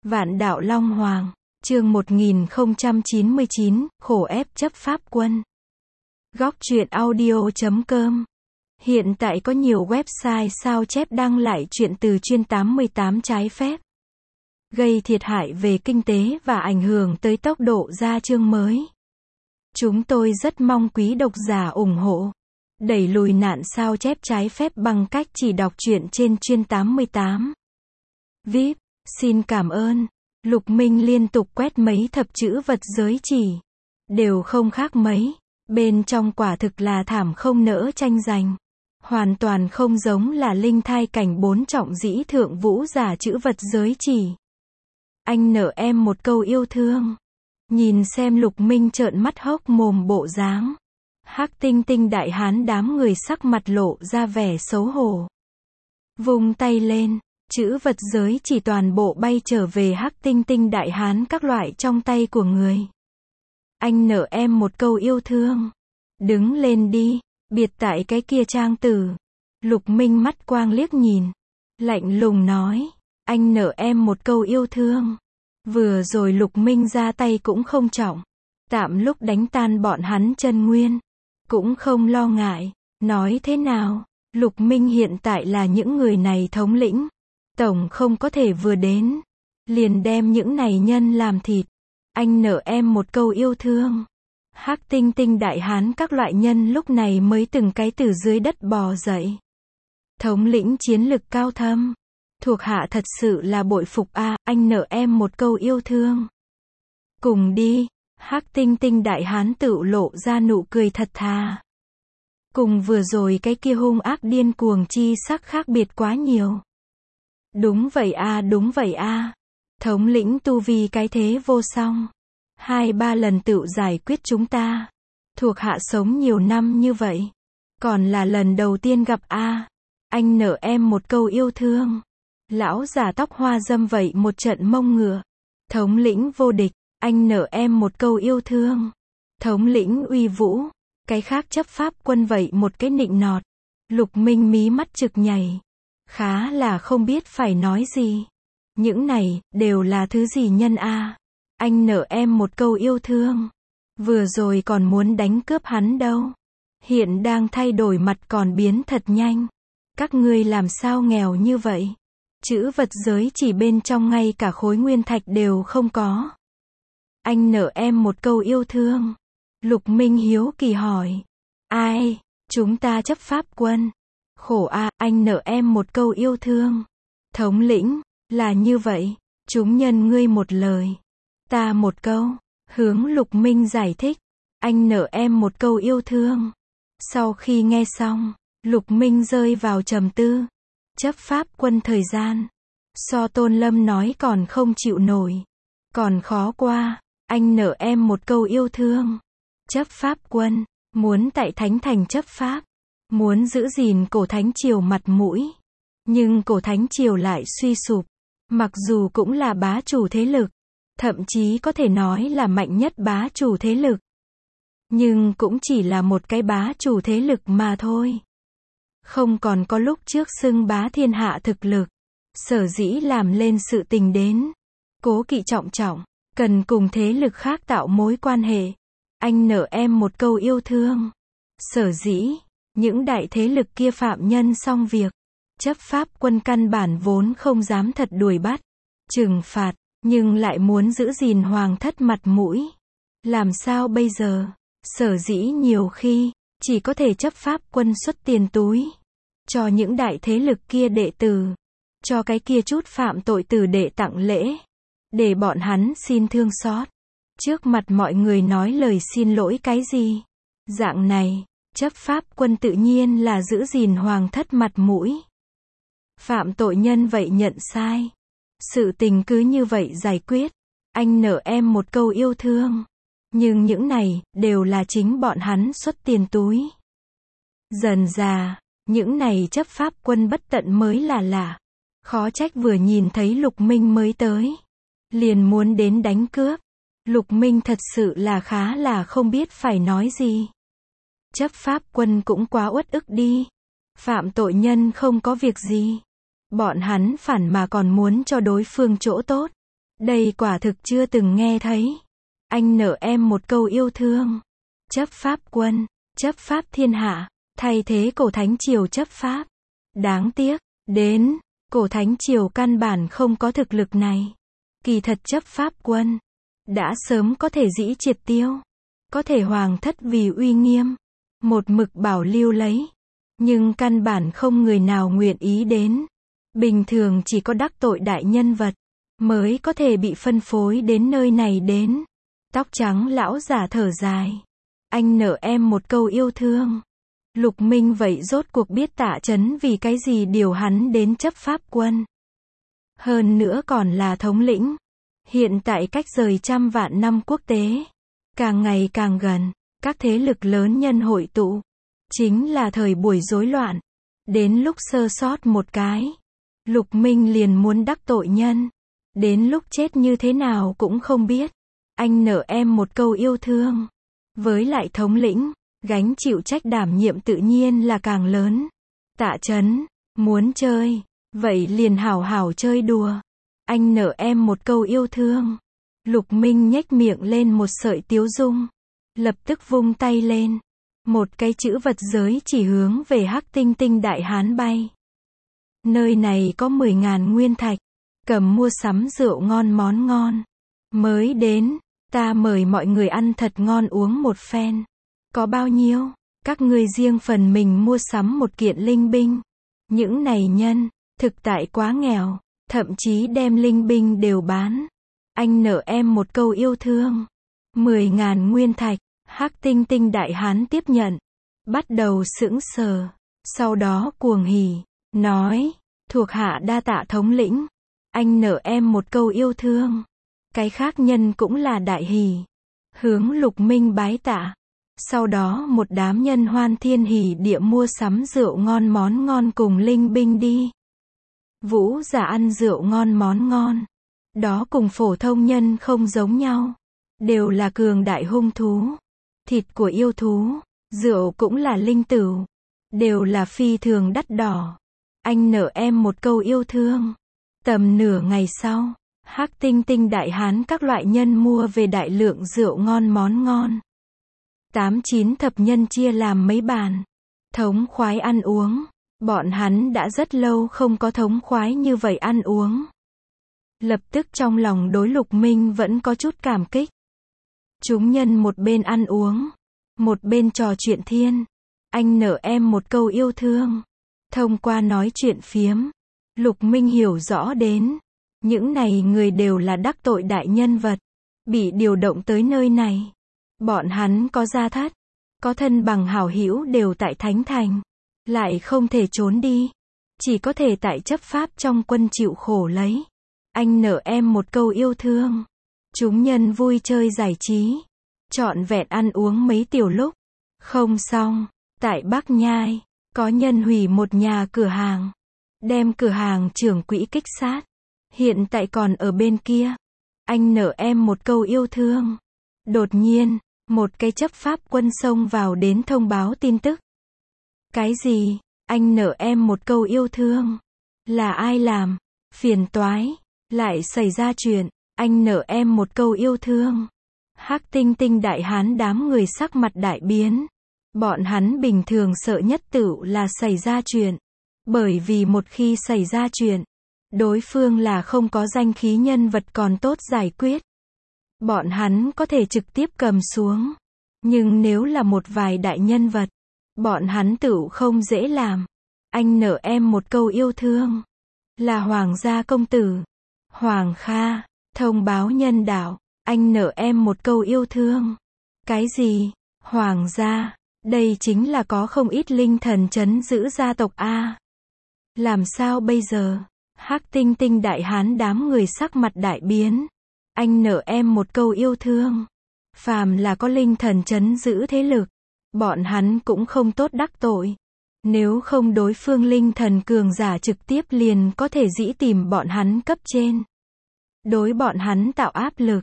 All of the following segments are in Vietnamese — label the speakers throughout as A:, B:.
A: Vạn đạo Long Hoàng, chương 1099, khổ ép chấp pháp quân. Góc truyện audio.com. Hiện tại có nhiều website sao chép đăng lại truyện từ chuyên 88 trái phép, gây thiệt hại về kinh tế và ảnh hưởng tới tốc độ ra chương mới. Chúng tôi rất mong quý độc giả ủng hộ, đẩy lùi nạn sao chép trái phép bằng cách chỉ đọc truyện trên chuyên 88. VIP, xin cảm ơn. Lục Minh liên tục quét mấy thập chữ vật giới chỉ, đều không khác mấy, bên trong quả thực là thảm không nỡ tranh giành. Hoàn toàn không giống là linh thai cảnh 4 trọng dĩ thượng vũ giả chữ vật giới chỉ. Anh nợ em một câu yêu thương. Nhìn xem Lục Minh trợn mắt hốc mồm bộ dáng. Hắc Tinh Tinh đại hán đám người sắc mặt lộ ra vẻ xấu hổ. Vung tay lên, chữ vật giới chỉ toàn bộ bay trở về Hắc Tinh Tinh đại hán các loại trong tay của người. Anh nợ em một câu yêu thương. Đứng lên đi, biệt tại cái kia trang tử. Lục Minh mắt quang liếc nhìn, lạnh lùng nói, anh nợ em một câu yêu thương. Vừa rồi Lục Minh ra tay cũng không trọng, tạm lúc đánh tan bọn hắn chân nguyên, cũng không lo ngại. Nói thế nào, Lục Minh hiện tại là những người này thống lĩnh, tổng không có thể vừa đến liền đem những này nhân làm thịt. Anh nợ em một câu yêu thương. Hắc Tinh Tinh đại hán các loại nhân lúc này mới từng cái từ dưới đất bò dậy. Thống lĩnh chiến lực cao thâm, thuộc hạ thật sự là bội phục a. Anh nợ em một câu yêu thương. Cùng đi. Hắc Tinh Tinh đại hán tự lộ ra nụ cười thật thà. Cùng vừa rồi cái kia hung ác điên cuồng chi sắc khác biệt quá nhiều. Đúng vậy a, đúng vậy a. Thống lĩnh tu vi cái thế vô song, 2-3 lần tự giải quyết chúng ta. Thuộc hạ sống nhiều năm như vậy, còn là lần đầu tiên gặp a. Anh nợ em một câu yêu thương. Lão già tóc hoa dâm vậy một trận mông ngựa. Thống lĩnh vô địch, anh nợ em một câu yêu thương. Thống lĩnh uy vũ, cái khác chấp pháp quân vậy một cái nịnh nọt. Lục Minh mí mắt trực nhảy, khá là không biết phải nói gì. Những này đều là thứ gì nhân a? Anh nợ em một câu yêu thương. Vừa rồi còn muốn đánh cướp hắn đâu, hiện đang thay đổi mặt còn biến thật nhanh. Các ngươi làm sao nghèo như vậy? Chữ vật giới chỉ bên trong ngay cả khối nguyên thạch đều không có. Anh nợ em một câu yêu thương. Lục Minh hiếu kỳ hỏi. Ai? Chúng ta chấp pháp quân. Khổ a, anh nợ em một câu yêu thương. Thống lĩnh, là như vậy, chúng nhân ngươi một lời, ta một câu. Hướng Lục Minh giải thích. Anh nợ em một câu yêu thương. Sau khi nghe xong, Lục Minh rơi vào trầm tư. Chấp pháp quân thời gian, so Tôn Lâm nói còn không chịu nổi, còn khó qua. Anh nợ em một câu yêu thương. Chấp pháp quân, muốn tại Thánh Thành chấp pháp, muốn giữ gìn cổ Thánh Triều mặt mũi. Nhưng cổ Thánh Triều lại suy sụp, mặc dù cũng là bá chủ thế lực, thậm chí có thể nói là mạnh nhất bá chủ thế lực, nhưng cũng chỉ là một cái bá chủ thế lực mà thôi. Không còn có lúc trước xưng bá thiên hạ thực lực. Sở dĩ làm lên sự tình đến cố kỵ trọng trọng, cần cùng thế lực khác tạo mối quan hệ. Anh nợ em một câu yêu thương. Sở dĩ những đại thế lực kia phạm nhân xong việc, chấp pháp quân căn bản vốn không dám thật đuổi bắt, trừng phạt, nhưng lại muốn giữ gìn hoàng thất mặt mũi. Làm sao bây giờ? Sở dĩ nhiều khi chỉ có thể chấp pháp quân xuất tiền túi cho những đại thế lực kia đệ tử, cho cái kia chút phạm tội tử đệ tặng lễ, để bọn hắn xin thương xót, trước mặt mọi người nói lời xin lỗi cái gì. Dạng này, chấp pháp quân tự nhiên là giữ gìn hoàng thất mặt mũi. Phạm tội nhân vậy nhận sai, sự tình cứ như vậy giải quyết. Anh nợ em một câu yêu thương. Nhưng những này đều là chính bọn hắn xuất tiền túi. Dần dà, những này chấp pháp quân bất tận mới là lạ. Khó trách vừa nhìn thấy Lục Minh mới tới, liền muốn đến đánh cướp. Lục Minh thật sự là khá là không biết phải nói gì. Chấp pháp quân cũng quá uất ức đi. Phạm tội nhân không có việc gì, bọn hắn phản mà còn muốn cho đối phương chỗ tốt. Đây quả thực chưa từng nghe thấy. Anh nợ em một câu yêu thương. Chấp pháp quân, chấp pháp thiên hạ, thay thế cổ thánh triều chấp pháp. Đáng tiếc, đến, cổ thánh triều căn bản không có thực lực này. Kỳ thật chấp pháp quân đã sớm có thể dĩ triệt tiêu. Có thể hoàng thất vì uy nghiêm, một mực bảo lưu lấy. Nhưng căn bản không người nào nguyện ý đến. Bình thường chỉ có đắc tội đại nhân vật mới có thể bị phân phối đến nơi này đến. Tóc trắng lão giả thở dài. Anh nợ em một câu yêu thương. Lục Minh vậy rốt cuộc biết Tạ Chấn vì cái gì điều hắn đến chấp pháp quân. Hơn nữa còn là thống lĩnh. Hiện tại cách rời trăm vạn năm quốc tế càng ngày càng gần, các thế lực lớn nhân hội tụ. Chính là thời buổi rối loạn. Đến lúc sơ sót một cái, Lục Minh liền muốn đắc tội nhân. Đến lúc chết như thế nào cũng không biết. Anh nợ em một câu yêu thương. Với lại thống lĩnh, gánh chịu trách đảm nhiệm tự nhiên là càng lớn. Tạ Chấn, muốn chơi, vậy liền hảo hảo chơi đùa. Anh nợ em một câu yêu thương. Lục Minh nhếch miệng lên một sợi tiếu dung. Lập tức vung tay lên. Một cái chữ vật giới chỉ hướng về Hắc Tinh Tinh Đại Hán bay. Nơi này có 10.000 nguyên thạch. Cầm mua sắm rượu ngon món ngon. Mới đến, ta mời mọi người ăn thật ngon uống một phen. Có bao nhiêu? Các ngươi riêng phần mình mua sắm một kiện linh binh. Những này nhân, thực tại quá nghèo, thậm chí đem linh binh đều bán. Anh nợ em một câu yêu thương. 10.000 nguyên thạch. Hắc Tinh Tinh Đại Hán tiếp nhận. Bắt đầu sững sờ. Sau đó cuồng hỉ. Nói. Thuộc hạ đa tạ thống lĩnh. Anh nợ em một câu yêu thương. Cái khác nhân cũng là đại hỉ. Hướng Lục Minh bái tạ. Sau đó một đám nhân hoan thiên hỉ địa mua sắm rượu ngon món ngon cùng linh binh đi. Vũ giả ăn rượu ngon món ngon. Đó cùng phổ thông nhân không giống nhau. Đều là cường đại hung thú. Thịt của yêu thú. Rượu cũng là linh tửu. Đều là phi thường đắt đỏ. Anh nợ em một câu yêu thương. Tầm nửa ngày sau, Hắc Tinh Tinh Đại Hán các loại nhân mua về đại lượng rượu ngon món ngon. 8-9 thập nhân chia làm mấy bàn. Thống khoái ăn uống. Bọn hắn đã rất lâu không có thống khoái như vậy ăn uống. Lập tức trong lòng đối Lục Minh vẫn có chút cảm kích. Chúng nhân một bên ăn uống, một bên trò chuyện thiên. Anh nợ em một câu yêu thương. Thông qua nói chuyện phiếm, Lục Minh hiểu rõ đến. Những này người đều là đắc tội đại nhân vật. Bị điều động tới nơi này. Bọn hắn có gia thất, có thân bằng hảo hữu đều tại Thánh Thành. Lại không thể trốn đi. Chỉ có thể tại chấp pháp trong quân chịu khổ lấy. Anh nợ em một câu yêu thương. Chúng nhân vui chơi giải trí. Trọn vẹn ăn uống mấy tiểu lúc. Không xong. Tại Bắc Nhai, có nhân hủy một nhà cửa hàng. Đem cửa hàng trưởng quỹ kích sát. Hiện tại còn ở bên kia. Anh nợ em một câu yêu thương. Đột nhiên, một cái chấp pháp quân xông vào đến thông báo tin tức. Cái gì? Anh nợ em một câu yêu thương. Là ai làm? Phiền toái. Lại xảy ra chuyện. Anh nợ em một câu yêu thương. Hắc Tinh Tinh Đại Hán đám người sắc mặt đại biến. Bọn hắn bình thường sợ nhất tựu là xảy ra chuyện. Bởi vì một khi xảy ra chuyện, đối phương là không có danh khí nhân vật còn tốt giải quyết. Bọn hắn có thể trực tiếp cầm xuống. Nhưng nếu là một vài đại nhân vật, bọn hắn tựu không dễ làm. Anh nợ em một câu yêu thương. Là Hoàng gia công tử. Hoàng Kha, thông báo nhân đạo. Anh nợ em một câu yêu thương. Cái gì? Hoàng gia, đây chính là có không ít linh thần trấn giữ gia tộc A. Làm sao bây giờ? Hắc Tinh Tinh Đại Hán đám người sắc mặt đại biến. Anh nợ em một câu yêu thương. Phàm là có linh thần trấn giữ thế lực, bọn hắn cũng không tốt đắc tội. Nếu không đối phương linh thần cường giả trực tiếp liền có thể dĩ tìm bọn hắn cấp trên. Đối bọn hắn tạo áp lực.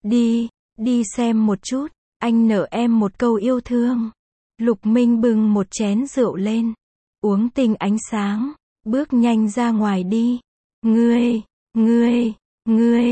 A: Đi xem một chút. Anh nợ em một câu yêu thương. Lục Minh bưng một chén rượu lên. Uống tinh ánh sáng. Bước nhanh ra ngoài đi. Ngươi,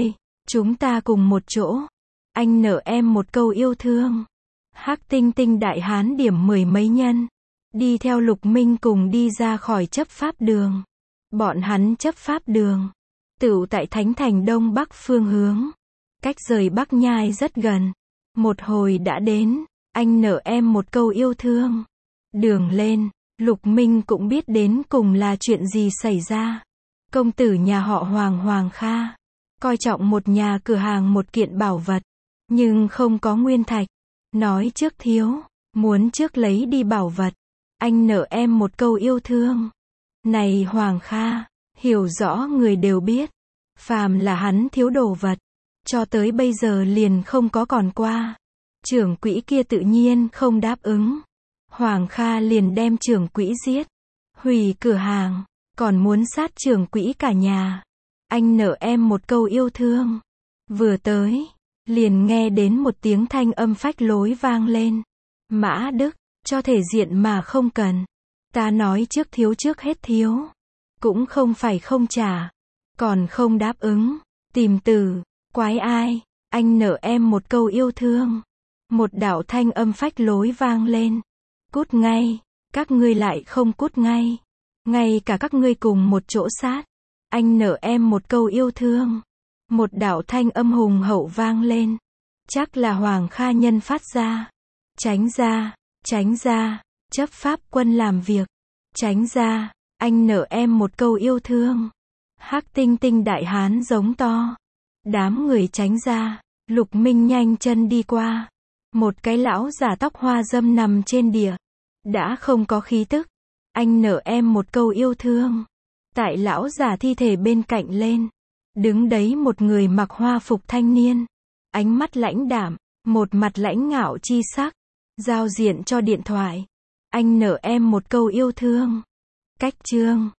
A: Chúng ta cùng một chỗ. Anh nợ em một câu yêu thương. Hắc Tinh Tinh đại hán điểm 10 mấy nhân. Đi theo Lục Minh cùng đi ra khỏi chấp pháp đường. Bọn hắn chấp pháp đường. Tựu tại Thánh Thành Đông Bắc phương hướng. Cách rời Bắc Nhai rất gần. Một hồi đã đến. Anh nợ em một câu yêu thương. Đường lên, Lục Minh cũng biết đến cùng là chuyện gì xảy ra. Công tử nhà họ Hoàng Kha. Coi trọng một nhà cửa hàng một kiện bảo vật. Nhưng không có nguyên thạch. Nói trước thiếu. Muốn trước lấy đi bảo vật. Anh nợ em một câu yêu thương. Này Hoàng Kha. Hiểu rõ người đều biết. Phàm là hắn thiếu đồ vật. Cho tới bây giờ liền không có còn qua. Trưởng quỹ kia tự nhiên không đáp ứng. Hoàng Kha liền đem trưởng quỹ giết. Hủy cửa hàng. Còn muốn sát trưởng quỹ cả nhà. Anh nợ em một câu yêu thương. Vừa tới. Liền nghe đến một tiếng thanh âm phách lối vang lên. Mã Đức. Cho thể diện mà không cần. Ta nói trước thiếu trước hết thiếu. Cũng không phải không trả. Còn không đáp ứng. Tìm từ. Quái ai. Anh nợ em một câu yêu thương. Một đạo thanh âm phách lối vang lên. Cút ngay. Các ngươi lại không cút ngay. Ngay cả các ngươi cùng một chỗ sát. Anh nợ em một câu yêu thương. Một đạo thanh âm hùng hậu vang lên. Chắc là Hoàng Kha nhân phát ra. Tránh ra. Tránh ra. Chấp pháp quân làm việc. Tránh ra. Anh nợ em một câu yêu thương. Hắc Tinh Tinh đại hán giống to. Đám người tránh ra. Lục Minh nhanh chân đi qua. Một cái lão giả tóc hoa râm nằm trên địa. Đã không có khí tức. Anh nợ em một câu yêu thương. Tại lão giả thi thể bên cạnh lên. Đứng đấy một người mặc hoa phục thanh niên. Ánh mắt lãnh đạm. Một mặt lãnh ngạo chi sắc. Giao diện cho điện thoại. Anh nợ em một câu yêu thương. Cách chương.